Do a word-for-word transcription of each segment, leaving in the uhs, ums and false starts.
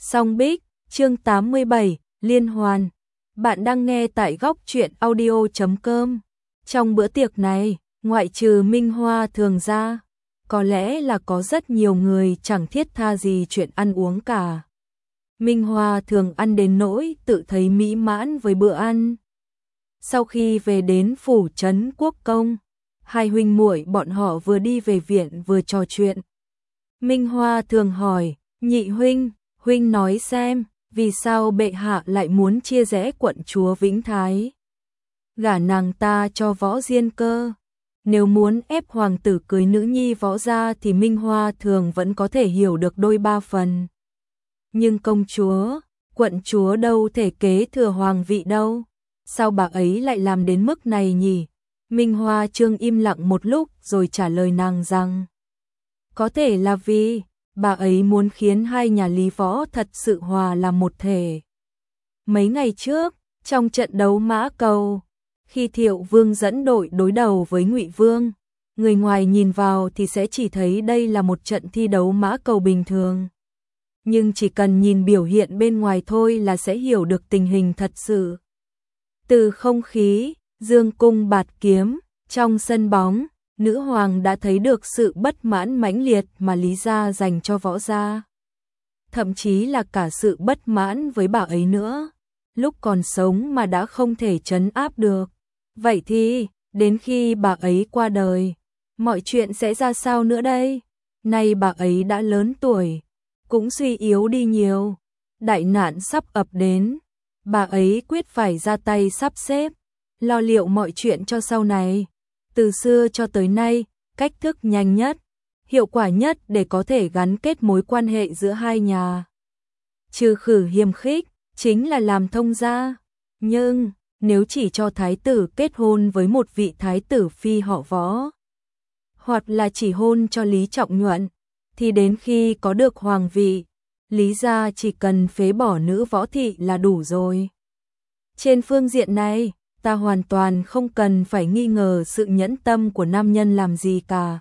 Song Bích, chương tám mươi bảy, Liên Hoàn. Bạn đang nghe tại góc truyện audio chấm com. Trong bữa tiệc này, ngoại trừ Minh Hoa Thường ra, có lẽ là có rất nhiều người chẳng thiết tha gì chuyện ăn uống cả. Minh Hoa Thường ăn đến nỗi tự thấy mỹ mãn với bữa ăn. Sau khi về đến phủ trấn Quốc Công, hai huynh muội bọn họ vừa đi về viện vừa trò chuyện. Minh Hoa Thường hỏi, nhị huynh, huynh nói xem, vì sao bệ hạ lại muốn chia rẽ quận chúa Vĩnh Thái? Gả nàng ta cho Võ Diên Cơ. Nếu muốn ép hoàng tử cưới nữ nhi Võ gia thì Minh Hoa Thường vẫn có thể hiểu được đôi ba phần. Nhưng công chúa, quận chúa đâu thể kế thừa hoàng vị đâu. Sao bà ấy lại làm đến mức này nhỉ? Minh Hoa Trương im lặng một lúc rồi trả lời nàng rằng, có thể là vì bà ấy muốn khiến hai nhà Lý Võ thật sự hòa làm một thể. Mấy ngày trước, trong trận đấu Mã Cầu, khi Thiệu Vương dẫn đội đối đầu với Ngụy Vương, người ngoài nhìn vào thì sẽ chỉ thấy đây là một trận thi đấu Mã Cầu bình thường. Nhưng chỉ cần nhìn biểu hiện bên ngoài thôi là sẽ hiểu được tình hình thật sự. Từ không khí, dương cung bạt kiếm, trong sân bóng, nữ hoàng đã thấy được sự bất mãn mãnh liệt mà Lý gia dành cho Võ gia. Thậm chí là cả sự bất mãn với bà ấy nữa. Lúc còn sống mà đã không thể trấn áp được. Vậy thì, đến khi bà ấy qua đời, mọi chuyện sẽ ra sao nữa đây? Nay bà ấy đã lớn tuổi, cũng suy yếu đi nhiều. Đại nạn sắp ập đến, bà ấy quyết phải ra tay sắp xếp, lo liệu mọi chuyện cho sau này. Từ xưa cho tới nay, cách thức nhanh nhất, hiệu quả nhất để có thể gắn kết mối quan hệ giữa hai nhà, trừ khử hiềm khích, chính là làm thông gia. Nhưng, nếu chỉ cho thái tử kết hôn với một vị thái tử phi họ Võ, hoặc là chỉ hôn cho Lý Trọng Nhuận, thì đến khi có được hoàng vị, Lý gia chỉ cần phế bỏ nữ Võ thị là đủ rồi. Trên phương diện này, ta hoàn toàn không cần phải nghi ngờ sự nhẫn tâm của nam nhân làm gì cả.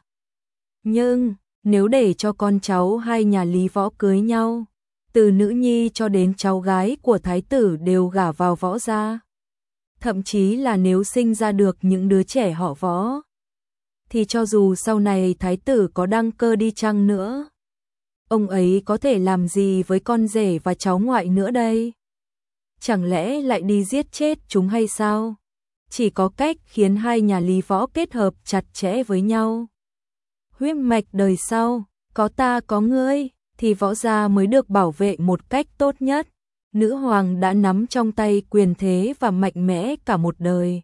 Nhưng, nếu để cho con cháu hai nhà Lý Võ cưới nhau, từ nữ nhi cho đến cháu gái của thái tử đều gả vào Võ gia, thậm chí là nếu sinh ra được những đứa trẻ họ Võ, thì cho dù sau này thái tử có đăng cơ đi chăng nữa, ông ấy có thể làm gì với con rể và cháu ngoại nữa đây? Chẳng lẽ lại đi giết chết chúng hay sao? Chỉ có cách khiến hai nhà Lý Võ kết hợp chặt chẽ với nhau. Huyết mạch đời sau, có ta có ngươi, thì Võ gia mới được bảo vệ một cách tốt nhất. Nữ hoàng đã nắm trong tay quyền thế và mạnh mẽ cả một đời.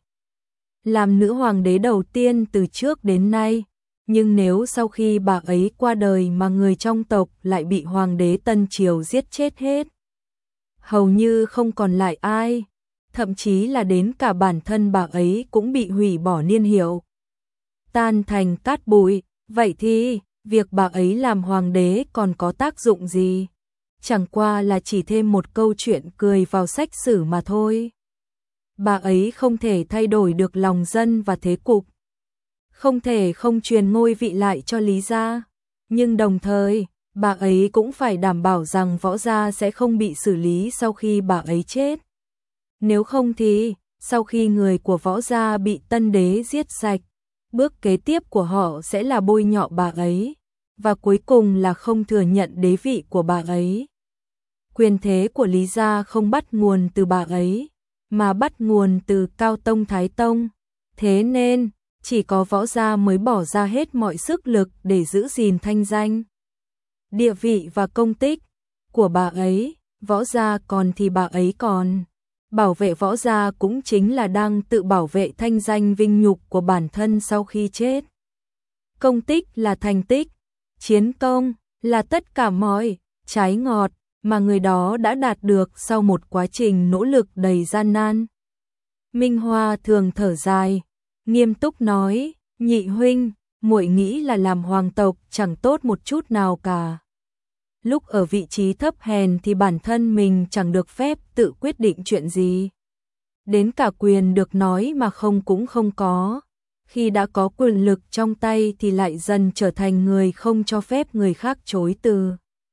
Làm nữ hoàng đế đầu tiên từ trước đến nay. Nhưng nếu sau khi bà ấy qua đời mà người trong tộc lại bị hoàng đế Tân Triều giết chết hết, hầu như không còn lại ai, thậm chí là đến cả bản thân bà ấy cũng bị hủy bỏ niên hiệu, tan thành cát bụi, vậy thì việc bà ấy làm hoàng đế còn có tác dụng gì? Chẳng qua là chỉ thêm một câu chuyện cười vào sách sử mà thôi. Bà ấy không thể thay đổi được lòng dân và thế cục, không thể không truyền ngôi vị lại cho Lý gia, nhưng đồng thời, bà ấy cũng phải đảm bảo rằng Võ gia sẽ không bị xử lý sau khi bà ấy chết. Nếu không thì, sau khi người của Võ gia bị tân đế giết sạch, bước kế tiếp của họ sẽ là bôi nhọ bà ấy, và cuối cùng là không thừa nhận đế vị của bà ấy. Quyền thế của Lý gia không bắt nguồn từ bà ấy, mà bắt nguồn từ Cao Tông Thái Tông. Thế nên, chỉ có Võ gia mới bỏ ra hết mọi sức lực để giữ gìn thanh danh, địa vị và công tích của bà ấy. Võ gia còn thì bà ấy còn. Bảo vệ Võ gia cũng chính là đang tự bảo vệ thanh danh vinh nhục của bản thân sau khi chết. Công tích là thành tích, chiến công là tất cả mọi trái ngọt mà người đó đã đạt được sau một quá trình nỗ lực đầy gian nan. Minh Hoa Thường thở dài, nghiêm túc nói, nhị huynh, muội nghĩ là làm hoàng tộc chẳng tốt một chút nào cả. Lúc ở vị trí thấp hèn thì bản thân mình chẳng được phép tự quyết định chuyện gì. Đến cả quyền được nói mà không cũng không có. Khi đã có quyền lực trong tay thì lại dần trở thành người không cho phép người khác chối từ.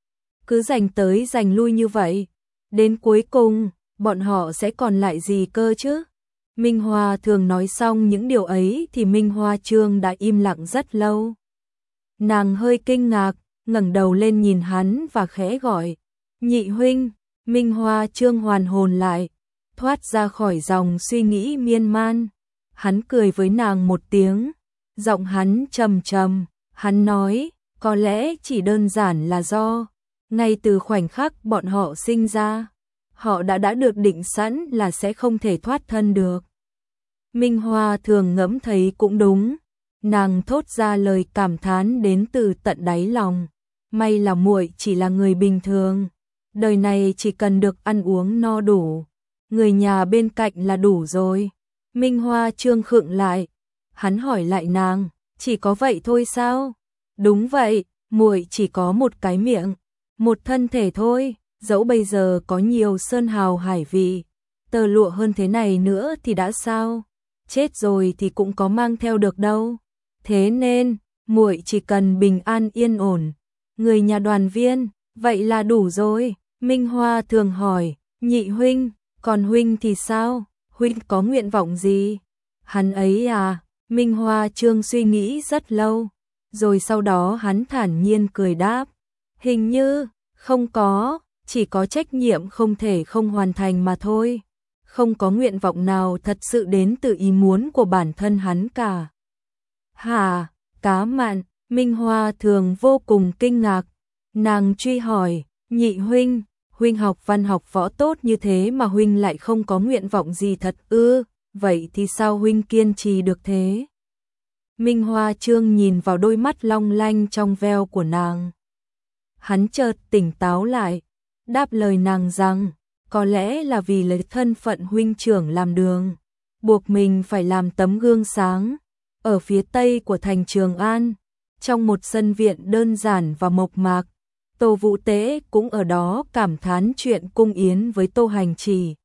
cứ giành tới giành lui như vậy, đến cuối cùng, bọn họ sẽ còn lại gì cơ chứ? Minh Hoa thường nói xong những điều ấy thì Minh Hoa Trương đã im lặng rất lâu. Nàng hơi kinh ngạc, ngẩng đầu lên nhìn hắn và khẽ gọi, nhị huynh. Minh Hoa Trương hoàn hồn lại, thoát ra khỏi dòng suy nghĩ miên man. Hắn cười với nàng một tiếng, giọng hắn trầm trầm, hắn nói, có lẽ chỉ đơn giản là do, ngay từ khoảnh khắc bọn họ sinh ra, họ đã đã được định sẵn là sẽ không thể thoát thân được. Minh Hoa thường ngẫm thấy cũng đúng, nàng thốt ra lời cảm thán đến từ tận đáy lòng, may là muội chỉ là người bình thường, đời này chỉ cần được ăn uống no đủ, người nhà bên cạnh là đủ rồi. Minh Hoa Trương khựng lại, hắn hỏi lại nàng, chỉ có vậy thôi sao? Đúng vậy, muội chỉ có một cái miệng, một thân thể thôi, dẫu bây giờ có nhiều sơn hào hải vị, tơ lụa hơn thế này nữa thì đã sao? Chết rồi thì cũng có mang theo được đâu. Thế nên, muội chỉ cần bình an yên ổn, người nhà đoàn viên, vậy là đủ rồi. Minh Hoa thường hỏi, nhị huynh, còn huynh thì sao? Huynh có nguyện vọng gì? Hắn ấy à? Minh Hoa Trương suy nghĩ rất lâu, rồi sau đó hắn thản nhiên cười đáp, hình như không có, chỉ có trách nhiệm không thể không hoàn thành mà thôi. Không có nguyện vọng nào thật sự đến từ ý muốn của bản thân hắn cả. Hả? Cá mặn? Minh Hoa thường vô cùng kinh ngạc. Nàng truy hỏi, nhị huynh, huynh học văn học võ tốt như thế mà huynh lại không có nguyện vọng gì thật ư? Vậy thì sao huynh kiên trì được thế? Minh Hoa Trương nhìn vào đôi mắt long lanh trong veo của nàng. Hắn chợt tỉnh táo lại, đáp lời nàng rằng, có lẽ là vì lấy thân phận huynh trưởng làm đường, buộc mình phải làm tấm gương sáng. Ở phía tây của thành Trường An, trong một sân viện đơn giản và mộc mạc, Tô Vũ Tế cũng ở đó cảm thán chuyện cung yến với Tô Hành Chỉ.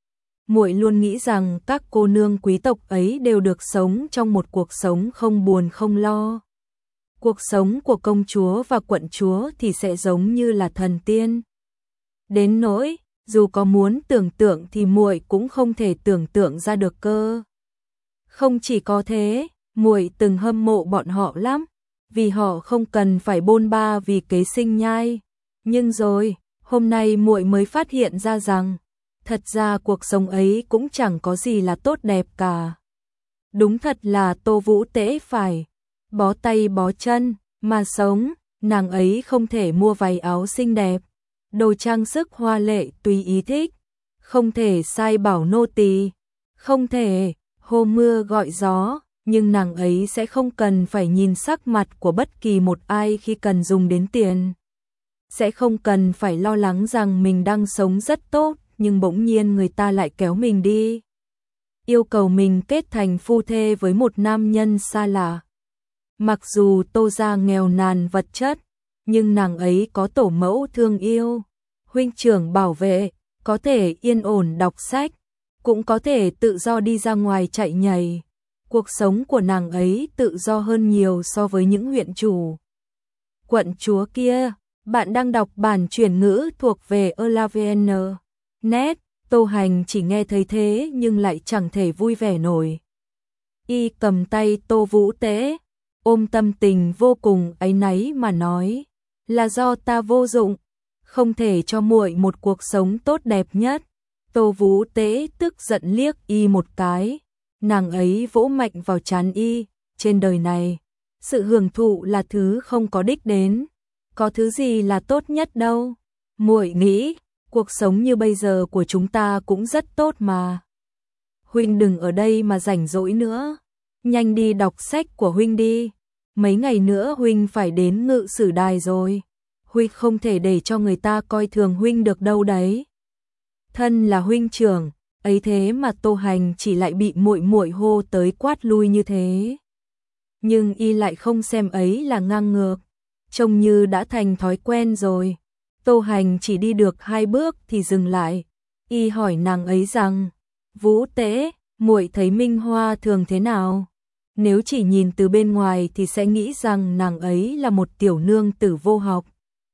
Muội luôn nghĩ rằng các cô nương quý tộc ấy đều được sống trong một cuộc sống không buồn không lo. Cuộc sống của công chúa và quận chúa thì sẽ giống như là thần tiên. Đến nỗi, dù có muốn tưởng tượng thì muội cũng không thể tưởng tượng ra được cơ. Không chỉ có thế, muội từng hâm mộ bọn họ lắm, vì họ không cần phải bôn ba vì kế sinh nhai. Nhưng rồi, hôm nay muội mới phát hiện ra rằng, thật ra cuộc sống ấy cũng chẳng có gì là tốt đẹp cả. Đúng thật là Tô Vũ Tế phải bó tay bó chân mà sống, nàng ấy không thể mua váy áo xinh đẹp, đồ trang sức hoa lệ tùy ý thích, không thể sai bảo nô tỳ, không thể hô mưa gọi gió, nhưng nàng ấy sẽ không cần phải nhìn sắc mặt của bất kỳ một ai khi cần dùng đến tiền. Sẽ không cần phải lo lắng rằng mình đang sống rất tốt, nhưng bỗng nhiên người ta lại kéo mình đi, yêu cầu mình kết thành phu thê với một nam nhân xa lạ. Mặc dù Tô gia nghèo nàn vật chất, nhưng nàng ấy có tổ mẫu thương yêu, huynh trưởng bảo vệ, có thể yên ổn đọc sách, cũng có thể tự do đi ra ngoài chạy nhảy. Cuộc sống của nàng ấy tự do hơn nhiều so với những huyện chủ, quận chúa kia. Bạn đang đọc bản chuyển ngữ thuộc về Elavn. Net, Tô Hành chỉ nghe thấy thế nhưng lại chẳng thể vui vẻ nổi. Y cầm tay Tô Vũ Tế, ôm tâm tình vô cùng áy náy mà nói, là do ta vô dụng, không thể cho muội một cuộc sống tốt đẹp nhất. Tô Vũ Tế tức giận liếc Y một cái, nàng ấy vỗ mạnh vào trán Y, trên đời này, sự hưởng thụ là thứ không có đích đến, có thứ gì là tốt nhất đâu. Muội nghĩ, cuộc sống như bây giờ của chúng ta cũng rất tốt mà. Huynh đừng ở đây mà rảnh rỗi nữa, nhanh đi đọc sách của huynh đi. Mấy ngày nữa huynh phải đến Ngự Sử Đài rồi, huynh không thể để cho người ta coi thường huynh được đâu đấy. Thân là huynh trưởng, ấy thế mà Tô Hành chỉ lại bị muội muội hô tới quát lui như thế. Nhưng Y lại không xem ấy là ngang ngược, trông như đã thành thói quen rồi. Tô Hành chỉ đi được hai bước thì dừng lại. Y hỏi nàng ấy rằng, Vũ Tế, muội thấy Minh Hoa thường thế nào? Nếu chỉ nhìn từ bên ngoài thì sẽ nghĩ rằng nàng ấy là một tiểu nương tử vô học.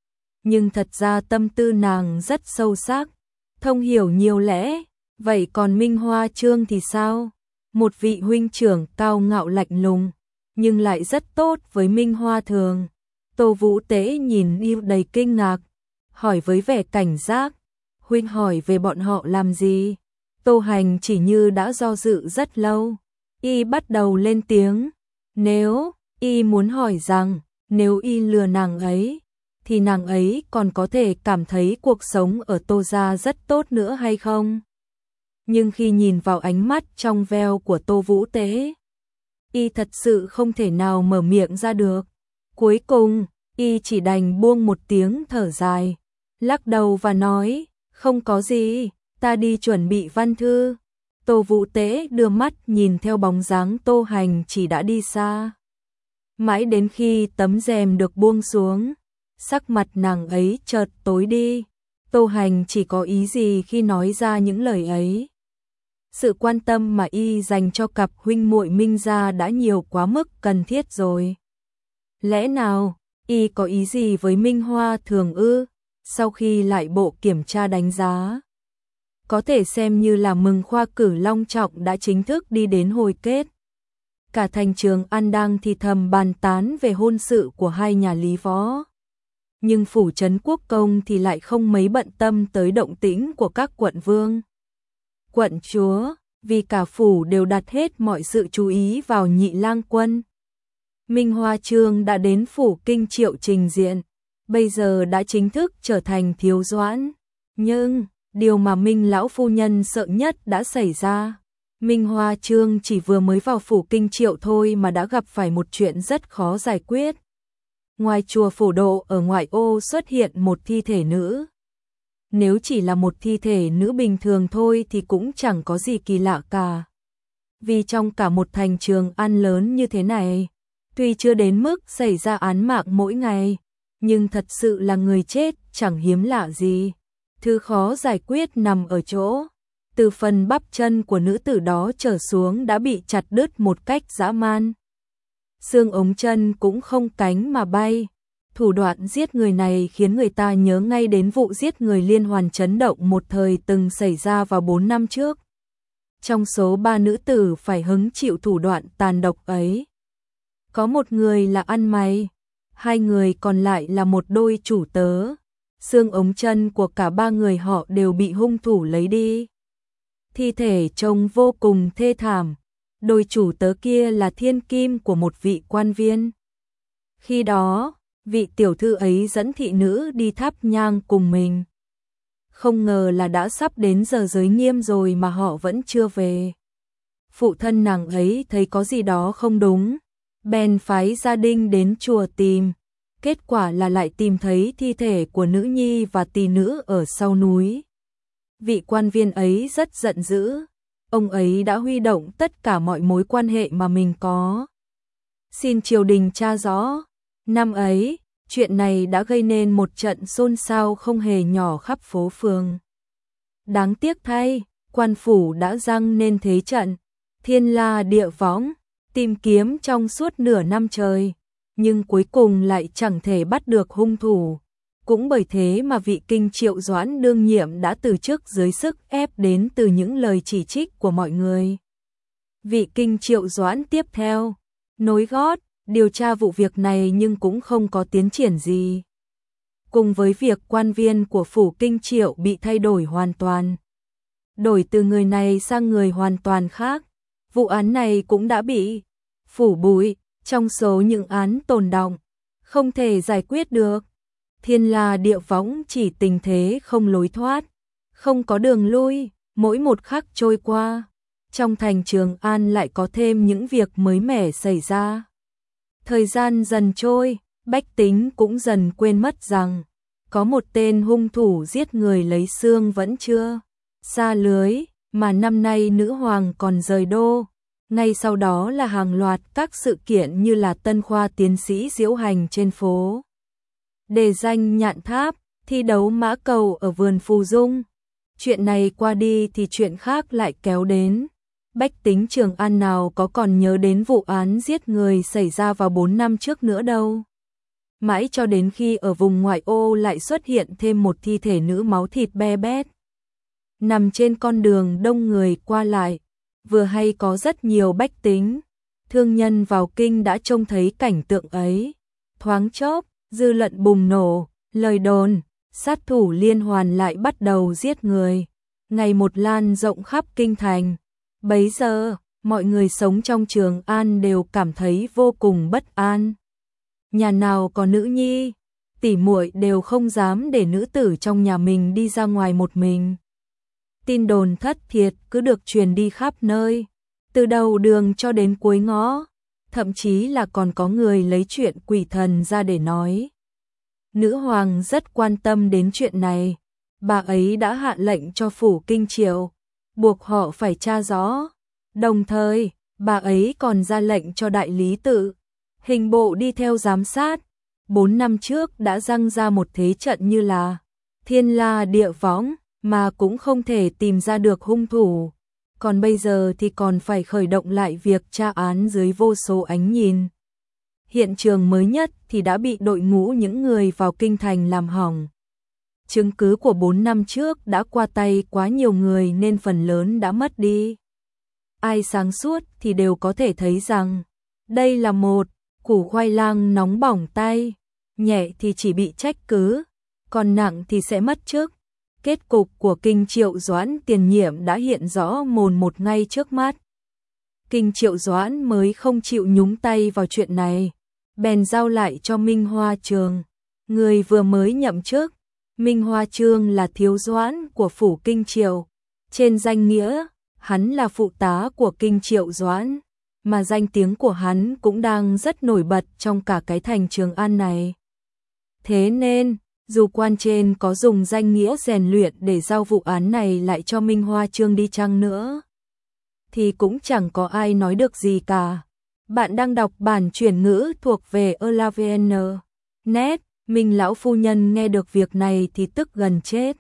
nhưng thật ra tâm tư nàng rất sâu sắc, thông hiểu nhiều lẽ. Vậy còn Minh Hoa Trương thì sao? Một vị huynh trưởng cao ngạo lạnh lùng, nhưng lại rất tốt với Minh Hoa Thường. Tô Vũ Tế nhìn y đầy kinh ngạc, hỏi với vẻ cảnh giác, huynh hỏi về bọn họ làm gì? Tô Hành chỉ như đã do dự rất lâu, y bắt đầu lên tiếng, nếu y muốn hỏi rằng, nếu y lừa nàng ấy, thì nàng ấy còn có thể cảm thấy cuộc sống ở Tô gia rất tốt nữa hay không? Nhưng khi nhìn vào ánh mắt trong veo của Tô Vũ Tế, y thật sự không thể nào mở miệng ra được. Cuối cùng, y chỉ đành buông một tiếng thở dài, lắc đầu và nói, không có gì, ta đi chuẩn bị văn thư. Tô Vũ Tế đưa mắt nhìn theo bóng dáng Tô Hành chỉ đã đi xa. Mãi đến khi tấm rèm được buông xuống, sắc mặt nàng ấy chợt tối đi. Tô Hành chỉ có ý gì khi nói ra những lời ấy? Sự quan tâm mà y dành cho cặp huynh muội Minh gia đã nhiều quá mức cần thiết rồi. Lẽ nào y có ý gì với Minh Hoa Thường ư? Sau khi lại bộ kiểm tra đánh giá, có thể xem như là mừng khoa cử long trọng đã chính thức đi đến hồi kết. Cả thành Trường An đang thì thầm bàn tán về hôn sự của hai nhà Lý Võ. Nhưng phủ trấn Quốc công thì lại không mấy bận tâm tới động tĩnh của các quận vương, quận chúa, vì cả phủ đều đặt hết mọi sự chú ý vào Nhị Lang Quân. Minh Hoa Trương đã đến phủ Kinh Triệu trình diện, bây giờ đã chính thức trở thành thiếu doãn. Nhưng, điều mà Minh lão phu nhân sợ nhất đã xảy ra. Minh Hoa Trương chỉ vừa mới vào phủ Kinh Triệu thôi mà đã gặp phải một chuyện rất khó giải quyết. Ngoài chùa Phổ Độ ở ngoại ô xuất hiện một thi thể nữ. Nếu chỉ là một thi thể nữ bình thường thôi thì cũng chẳng có gì kỳ lạ cả. Vì trong cả một thành Trường An lớn như thế này, tuy chưa đến mức xảy ra án mạng mỗi ngày, nhưng thật sự là người chết chẳng hiếm lạ gì. Thứ khó giải quyết nằm ở chỗ, từ phần bắp chân của nữ tử đó trở xuống đã bị chặt đứt một cách dã man. Xương ống chân cũng không cánh mà bay. Thủ đoạn giết người này khiến người ta nhớ ngay đến vụ giết người liên hoàn chấn động một thời từng xảy ra vào bốn năm trước. Trong số ba nữ tử phải hứng chịu thủ đoạn tàn độc ấy, có một người là ăn mày, hai người còn lại là một đôi chủ tớ. Xương ống chân của cả ba người họ đều bị hung thủ lấy đi. Thi thể trông vô cùng thê thảm. Đôi chủ tớ kia là thiên kim của một vị quan viên. Khi đó, vị tiểu thư ấy dẫn thị nữ đi thắp nhang cùng mình. Không ngờ là đã sắp đến giờ giới nghiêm rồi mà họ vẫn chưa về. Phụ thân nàng ấy thấy có gì đó không đúng, bèn phái gia đình đến chùa tìm. Kết quả là lại tìm thấy thi thể của nữ nhi và tỳ nữ ở sau núi. Vị quan viên ấy rất giận dữ. Ông ấy đã huy động tất cả mọi mối quan hệ mà mình có, xin triều đình tra rõ. Năm ấy, chuyện này đã gây nên một trận xôn xao không hề nhỏ khắp phố phường. Đáng tiếc thay, quan phủ đã giăng nên thế trận, thiên la địa võng, tìm kiếm trong suốt nửa năm trời, nhưng cuối cùng lại chẳng thể bắt được hung thủ. Cũng bởi thế mà vị Kinh Triệu doãn đương nhiệm đã từ chức dưới sức ép đến từ những lời chỉ trích của mọi người. Vị Kinh Triệu doãn tiếp theo, nối gót, điều tra vụ việc này nhưng cũng không có tiến triển gì. Cùng với việc quan viên của phủ Kinh Triệu bị thay đổi hoàn toàn, đổi từ người này sang người hoàn toàn khác, vụ án này cũng đã bị phủ bụi trong số những án tồn đọng, không thể giải quyết được. Thiên la địa võng chỉ tình thế không lối thoát, không có đường lui. Mỗi một khắc trôi qua, trong thành Trường An lại có thêm những việc mới mẻ xảy ra. Thời gian dần trôi, bách tính cũng dần quên mất rằng có một tên hung thủ giết người lấy xương vẫn chưa xa lưới, mà năm nay nữ hoàng còn rời đô. Ngay sau đó là hàng loạt các sự kiện như là tân khoa tiến sĩ diễu hành trên phố, đề danh nhạn tháp, thi đấu mã cầu ở vườn Phù Dung. Chuyện này qua đi thì chuyện khác lại kéo đến. Bách tính Trường An nào có còn nhớ đến vụ án giết người xảy ra vào bốn năm trước nữa đâu. mãi cho đến khi ở vùng ngoại ô lại xuất hiện thêm một thi thể nữ máu thịt be bét. Nằm trên con đường đông người qua lại, vừa hay có rất nhiều bách tính, thương nhân vào kinh đã trông thấy cảnh tượng ấy. Thoáng chốc, dư luận bùng nổ, lời đồn, sát thủ liên hoàn lại bắt đầu giết người, ngày một lan rộng khắp kinh thành. Bấy giờ, mọi người sống trong Trường An đều cảm thấy vô cùng bất an. Nhà nào có nữ nhi, tỉ muội đều không dám để nữ tử trong nhà mình đi ra ngoài một mình. Tin đồn thất thiệt cứ được truyền đi khắp nơi, từ đầu đường cho đến cuối ngõ, thậm chí là còn có người lấy chuyện quỷ thần ra để nói. Nữ hoàng rất quan tâm đến chuyện này, bà ấy đã hạ lệnh cho phủ Kinh Triệu, buộc họ phải tra rõ. Đồng thời, bà ấy còn ra lệnh cho đại lý tự, hình bộ đi theo giám sát. Bốn năm trước đã răng ra một thế trận như là thiên la địa võng, mà cũng không thể tìm ra được hung thủ. Còn bây giờ thì còn phải khởi động lại việc tra án dưới vô số ánh nhìn. Hiện trường mới nhất thì đã bị đội ngũ những người vào kinh thành làm hỏng. Chứng cứ của bốn năm trước đã qua tay quá nhiều người nên phần lớn đã mất đi. Ai sáng suốt thì đều có thể thấy rằng đây là một củ khoai lang nóng bỏng tay, nhẹ thì chỉ bị trách cứ, còn nặng thì sẽ mất chức. Kết cục của Kinh Triệu Doãn tiền nhiệm đã hiện rõ mồn một ngay trước mắt. Kinh Triệu Doãn mới không chịu nhúng tay vào chuyện này, bèn giao lại cho Minh Hoa Trương, người vừa mới nhậm chức. Minh Hoa Trương là thiếu doãn của phủ Kinh Triệu, trên danh nghĩa, hắn là phụ tá của Kinh Triệu Doãn, mà danh tiếng của hắn cũng đang rất nổi bật trong cả cái thành Trường An này. Thế nên, dù quan trên có dùng danh nghĩa rèn luyện để giao vụ án này lại cho Minh Hoa Trương đi chăng nữa, thì cũng chẳng có ai nói được gì cả. Bạn đang đọc bản chuyển ngữ thuộc về elavn chấm net. Minh lão phu nhân nghe được việc này thì tức gần chết.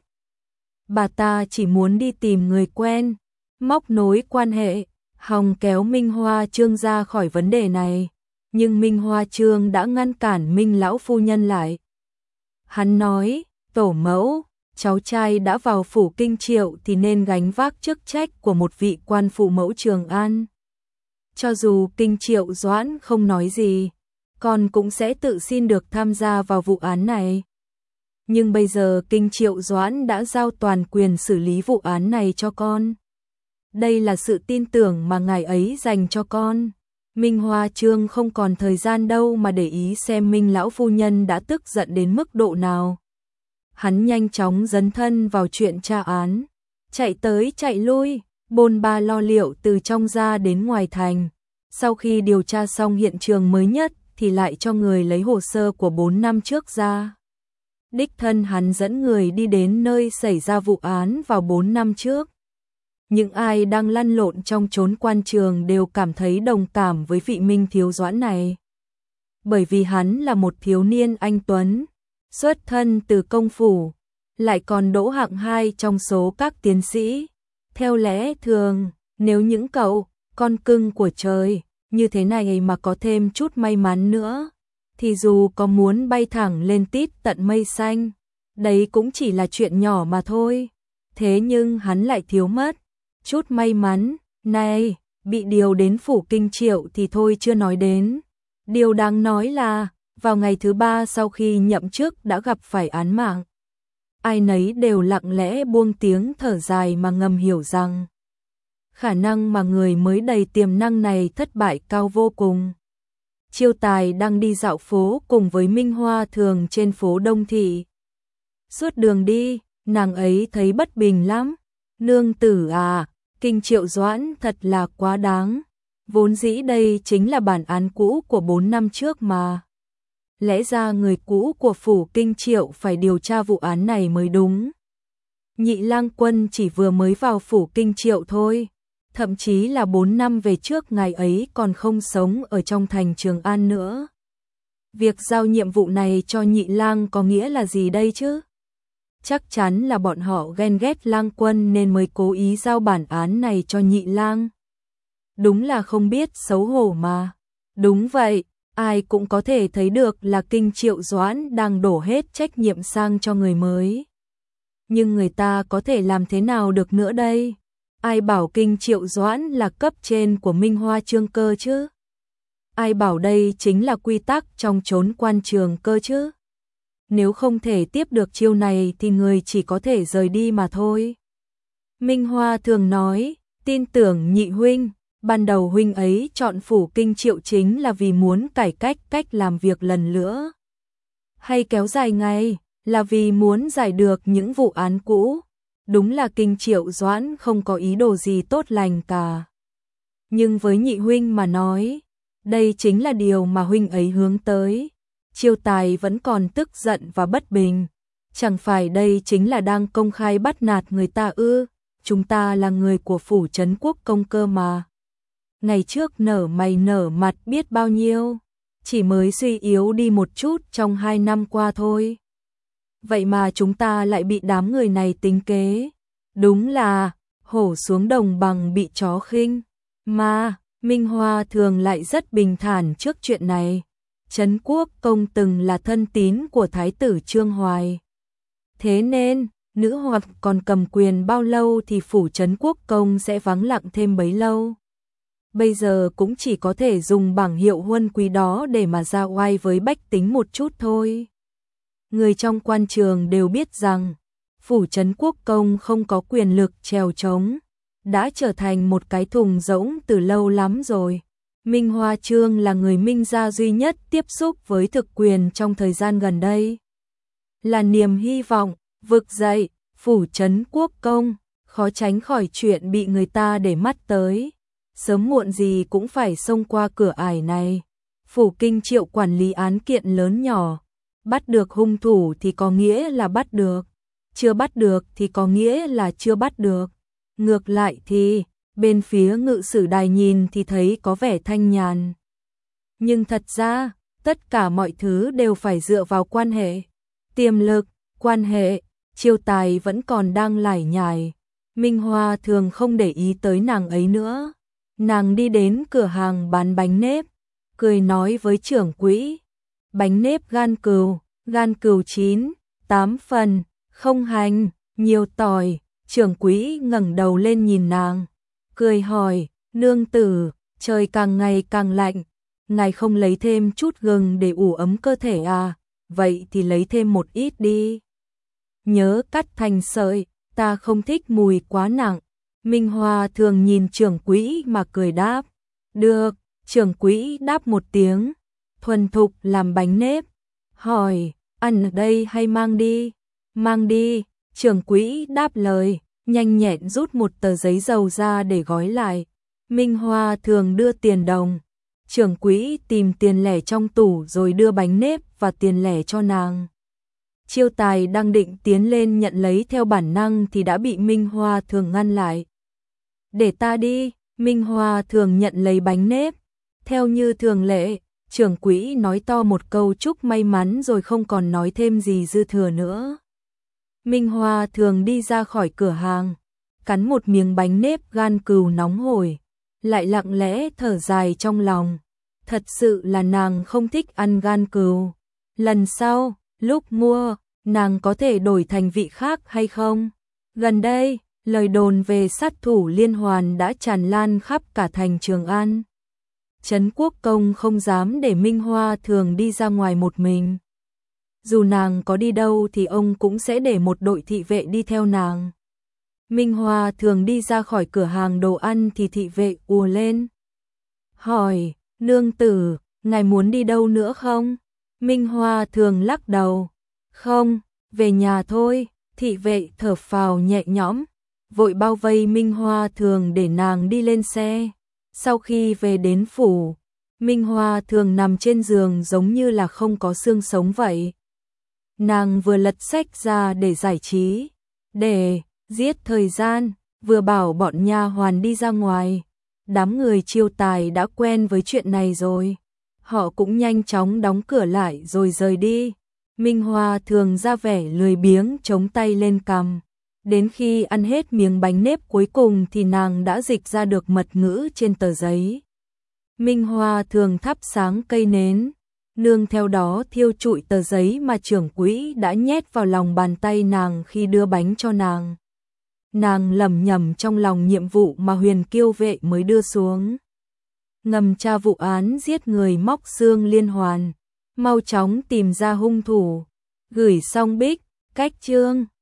Bà ta chỉ muốn đi tìm người quen, móc nối quan hệ, hòng kéo Minh Hoa Trương ra khỏi vấn đề này. Nhưng Minh Hoa Trương đã ngăn cản Minh lão phu nhân lại. Hắn nói, tổ mẫu, cháu trai đã vào phủ Kinh Triệu thì nên gánh vác chức trách của một vị quan phụ mẫu Trường An. Cho dù Kinh Triệu Doãn không nói gì, con cũng sẽ tự xin được tham gia vào vụ án này. Nhưng bây giờ Kinh Triệu Doãn đã giao toàn quyền xử lý vụ án này cho con. Đây là sự tin tưởng mà ngài ấy dành cho con. Minh Hoa Trương không còn thời gian đâu mà để ý xem Minh lão phu nhân đã tức giận đến mức độ nào. Hắn nhanh chóng dấn thân vào chuyện tra án, chạy tới chạy lui, bôn ba lo liệu từ trong ra đến ngoài thành. Sau khi điều tra xong hiện trường mới nhất thì lại cho người lấy hồ sơ của bốn năm trước ra. Đích thân hắn dẫn người đi đến nơi xảy ra vụ án vào bốn năm trước. Những ai đang lăn lộn trong chốn quan trường đều cảm thấy đồng cảm với vị Minh thiếu doãn này. Bởi vì hắn là một thiếu niên anh tuấn, xuất thân từ công phủ, lại còn đỗ hạng hai trong số các tiến sĩ. Theo lẽ thường, nếu những cậu, con cưng của trời, như thế này mà có thêm chút may mắn nữa, thì dù có muốn bay thẳng lên tít tận mây xanh, đấy cũng chỉ là chuyện nhỏ mà thôi. Thế nhưng hắn lại thiếu mất chút may mắn này, bị điều đến phủ Kinh Triệu thì thôi chưa nói đến. Điều đáng nói là, vào ngày thứ ba sau khi nhậm chức đã gặp phải án mạng. Ai nấy đều lặng lẽ buông tiếng thở dài mà ngầm hiểu rằng khả năng mà người mới đầy tiềm năng này thất bại cao vô cùng. Chiêu Tài đang đi dạo phố cùng với Minh Hoa Thường trên phố Đông Thị. Suốt đường đi, nàng ấy thấy bất bình lắm. Nương tử à, Kinh Triệu Doãn thật là quá đáng. Vốn dĩ đây chính là bản án cũ của bốn năm trước mà. Lẽ ra người cũ của phủ Kinh Triệu phải điều tra vụ án này mới đúng. Nhị lang quân chỉ vừa mới vào phủ Kinh Triệu thôi. Thậm chí là bốn năm về trước ngài ấy còn không sống ở trong thành Trường An nữa. Việc giao nhiệm vụ này cho nhị lang có nghĩa là gì đây chứ? Chắc chắn là bọn họ ghen ghét lang quân nên mới cố ý giao bản án này cho nhị lang. Đúng là không biết xấu hổ mà. Đúng vậy, ai cũng có thể thấy được là Kinh Triệu Doãn đang đổ hết trách nhiệm sang cho người mới. Nhưng người ta có thể làm thế nào được nữa đây? Ai bảo Kinh Triệu Doãn là cấp trên của Minh Hoa Trương cơ chứ? Ai bảo đây chính là quy tắc trong chốn quan trường cơ chứ? Nếu không thể tiếp được chiêu này thì người chỉ có thể rời đi mà thôi. Minh Hoa thường nói, tin tưởng nhị huynh, ban đầu huynh ấy chọn phủ Kinh Triệu chính là vì muốn cải cách cách làm việc lần nữa. Hay kéo dài ngày, là vì muốn giải được những vụ án cũ. Đúng là Kinh Triệu Doãn không có ý đồ gì tốt lành cả. Nhưng với nhị huynh mà nói, đây chính là điều mà huynh ấy hướng tới. Chiêu Tài vẫn còn tức giận và bất bình. Chẳng phải đây chính là đang công khai bắt nạt người ta ư? Chúng ta là người của phủ Trấn Quốc công cơ mà. Ngày trước nở mày nở mặt biết bao nhiêu, chỉ mới suy yếu đi một chút trong hai năm qua thôi. Vậy mà chúng ta lại bị đám người này tính kế. Đúng là hổ xuống đồng bằng bị chó khinh. Mà Minh Hoa thường lại rất bình thản trước chuyện này. Trấn Quốc công từng là thân tín của Thái tử Trương Hoài. Thế nên, nữ hoặc còn cầm quyền bao lâu thì phủ Trấn Quốc công sẽ vắng lặng thêm bấy lâu. Bây giờ cũng chỉ có thể dùng bảng hiệu huân quý đó để mà ra oai với bách tính một chút thôi. Người trong quan trường đều biết rằng, phủ Trấn Quốc công không có quyền lực trèo trống, đã trở thành một cái thùng rỗng từ lâu lắm rồi. Minh Hoa Trương là người Minh gia duy nhất tiếp xúc với thực quyền trong thời gian gần đây. Là niềm hy vọng, vực dậy, phủ Trấn Quốc công, khó tránh khỏi chuyện bị người ta để mắt tới. Sớm muộn gì cũng phải xông qua cửa ải này. Phủ Kinh Triệu quản lý án kiện lớn nhỏ. Bắt được hung thủ thì có nghĩa là bắt được. Chưa bắt được thì có nghĩa là chưa bắt được. Ngược lại thì, bên phía ngự sử đài nhìn thì thấy có vẻ thanh nhàn. Nhưng thật ra, tất cả mọi thứ đều phải dựa vào quan hệ. Tiềm lực, quan hệ, Chiêu Tài vẫn còn đang lải nhải. Minh Hoa thường không để ý tới nàng ấy nữa. Nàng đi đến cửa hàng bán bánh nếp, cười nói với trưởng quỹ. Bánh nếp gan cừu, gan cừu chín, tám phần, không hành, nhiều tỏi. Trưởng quỹ ngẩng đầu lên nhìn nàng, cười hỏi, nương tử, trời càng ngày càng lạnh, ngài không lấy thêm chút gừng để ủ ấm cơ thể à, vậy thì lấy thêm một ít đi. Nhớ cắt thành sợi, ta không thích mùi quá nặng. Minh Hoa thường nhìn trưởng quỹ mà cười đáp, được, trưởng quỹ đáp một tiếng, thuần thục làm bánh nếp, hỏi, ăn ở đây hay mang đi? Mang đi, trưởng quỹ đáp lời, nhanh nhẹn rút một tờ giấy dầu ra để gói lại. Minh Hoa thường đưa tiền đồng, trưởng quỹ tìm tiền lẻ trong tủ rồi đưa bánh nếp và tiền lẻ cho nàng. Chiêu Tài đang định tiến lên nhận lấy theo bản năng thì đã bị Minh Hoa thường ngăn lại. Để ta đi, Minh Hoa thường nhận lấy bánh nếp. Theo như thường lệ, trưởng quỹ nói to một câu chúc may mắn rồi không còn nói thêm gì dư thừa nữa. Minh Hoa thường đi ra khỏi cửa hàng, cắn một miếng bánh nếp gan cừu nóng hổi, lại lặng lẽ thở dài trong lòng. Thật sự là nàng không thích ăn gan cừu. Lần sau, lúc mua, nàng có thể đổi thành vị khác hay không? Gần đây, lời đồn về sát thủ liên hoàn đã tràn lan khắp cả thành Trường An. Trấn Quốc công không dám để Minh Hoa thường đi ra ngoài một mình. Dù nàng có đi đâu thì ông cũng sẽ để một đội thị vệ đi theo nàng. Minh Hoa thường đi ra khỏi cửa hàng đồ ăn thì thị vệ ùa lên. Hỏi, nương tử, ngài muốn đi đâu nữa không? Minh Hoa thường lắc đầu. Không, về nhà thôi. Thị vệ thở phào nhẹ nhõm, vội bao vây Minh Hoa thường để nàng đi lên xe. Sau khi về đến phủ, Minh Hoa thường nằm trên giường giống như là không có xương sống vậy. Nàng vừa lật sách ra để giải trí, để giết thời gian, vừa bảo bọn nha hoàn đi ra ngoài. Đám người Chiêu Tài đã quen với chuyện này rồi. Họ cũng nhanh chóng đóng cửa lại rồi rời đi. Minh Hoa thường ra vẻ lười biếng chống tay lên cằm. Đến khi ăn hết miếng bánh nếp cuối cùng thì nàng đã dịch ra được mật ngữ trên tờ giấy. Minh Hoa thường thắp sáng cây nến, nương theo đó thiêu trụi tờ giấy mà trưởng quỹ đã nhét vào lòng bàn tay nàng khi đưa bánh cho nàng. Nàng lẩm nhẩm trong lòng nhiệm vụ mà Huyền Kiêu vệ mới đưa xuống. Ngầm tra vụ án giết người móc xương liên hoàn, mau chóng tìm ra hung thủ, gửi xong Bích, cách chương.